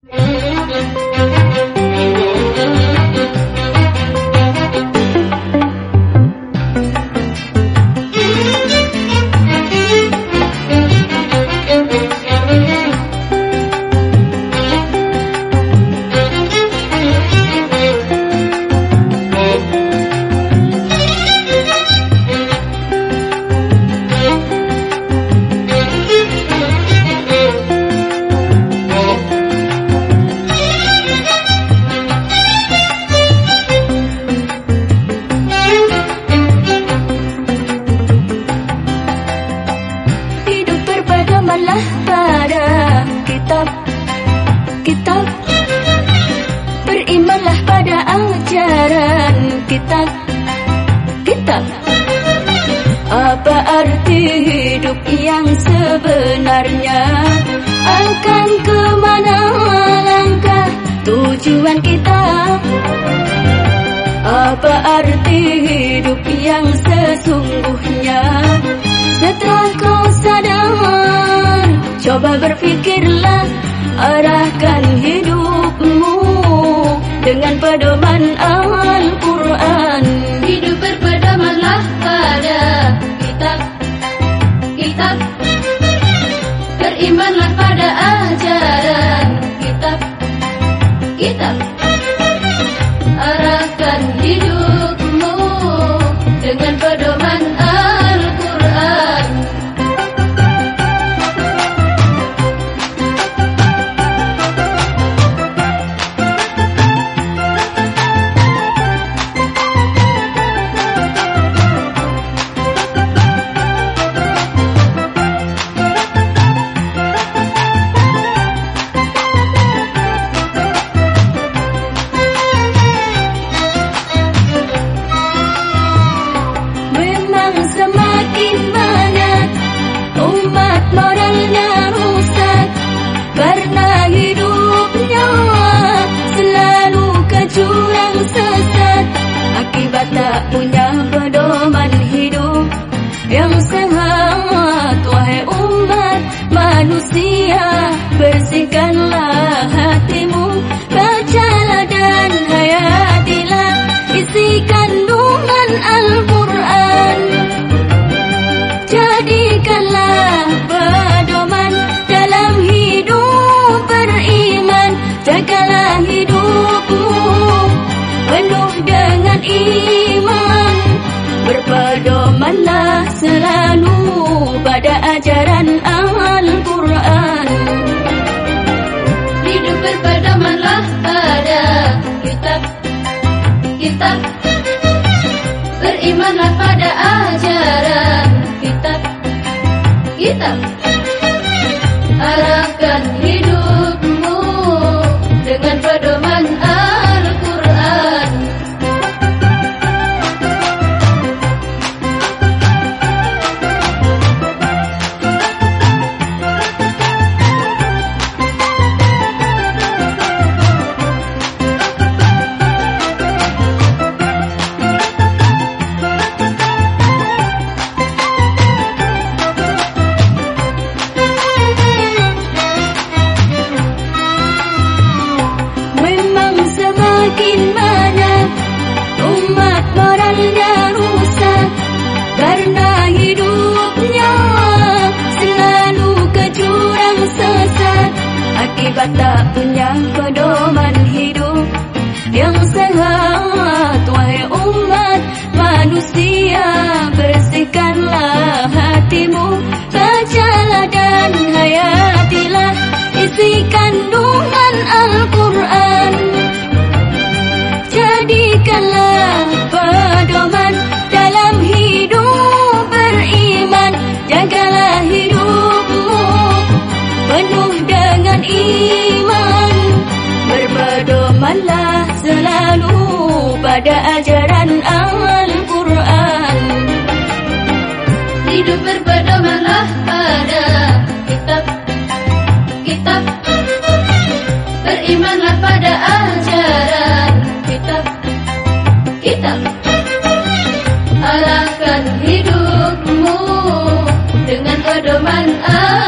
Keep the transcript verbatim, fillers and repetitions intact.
Apa arti hidup yang sebenarnya? Akan kemana langkah tujuan kita? Apa arti hidup yang sesungguhnya? Setelah kau sadar, coba berfikirlah, arahkan hidupmu dengan pedoman Al-Quran. Hidup berpedomanlah pada kitab, kitab. Berimanlah pada ajaran kitab, kitab. Arahkan hidupmu dengan pedoman Al-Quran. Semakin banyak umat moralnya rusak karena hidupnya selalu ke jurang sesat. Akibat tak punya pedoman hidup yang sehat. Wahai umat manusia, bersihkanlah hatimu, bacalah dan hayatilah isi kandungan Al-Quran. Jadikanlah pedoman dalam hidup beriman. Jagalah hidupmu penuh dengan iman. Berpedomanlah selalu pada ajaran Al-Quran. Hidup berpedomanlah pada kitab, kitab. Berimanlah pada ajaran kitab, kitab. Arahkan hidupmu dengan pedoman Al-Quran. Akibat tak punya pedoman hidup yang sehat. Wahai umat manusia, bersihkanlah hatimu, bacalah dan hayatilah isi kandungan Al-Quran. Jadikanlah pedoman dalam hidup beriman. Jagalah hidupmu penuh dengan iman. Berpedomanlah selalu pada ajaran Al-Quran. Hidup berpedomanlah pada kitab, kitab. Berimanlah pada ajaran kitab, kitab. Arahkan hidupmu dengan pedoman Al-Quran.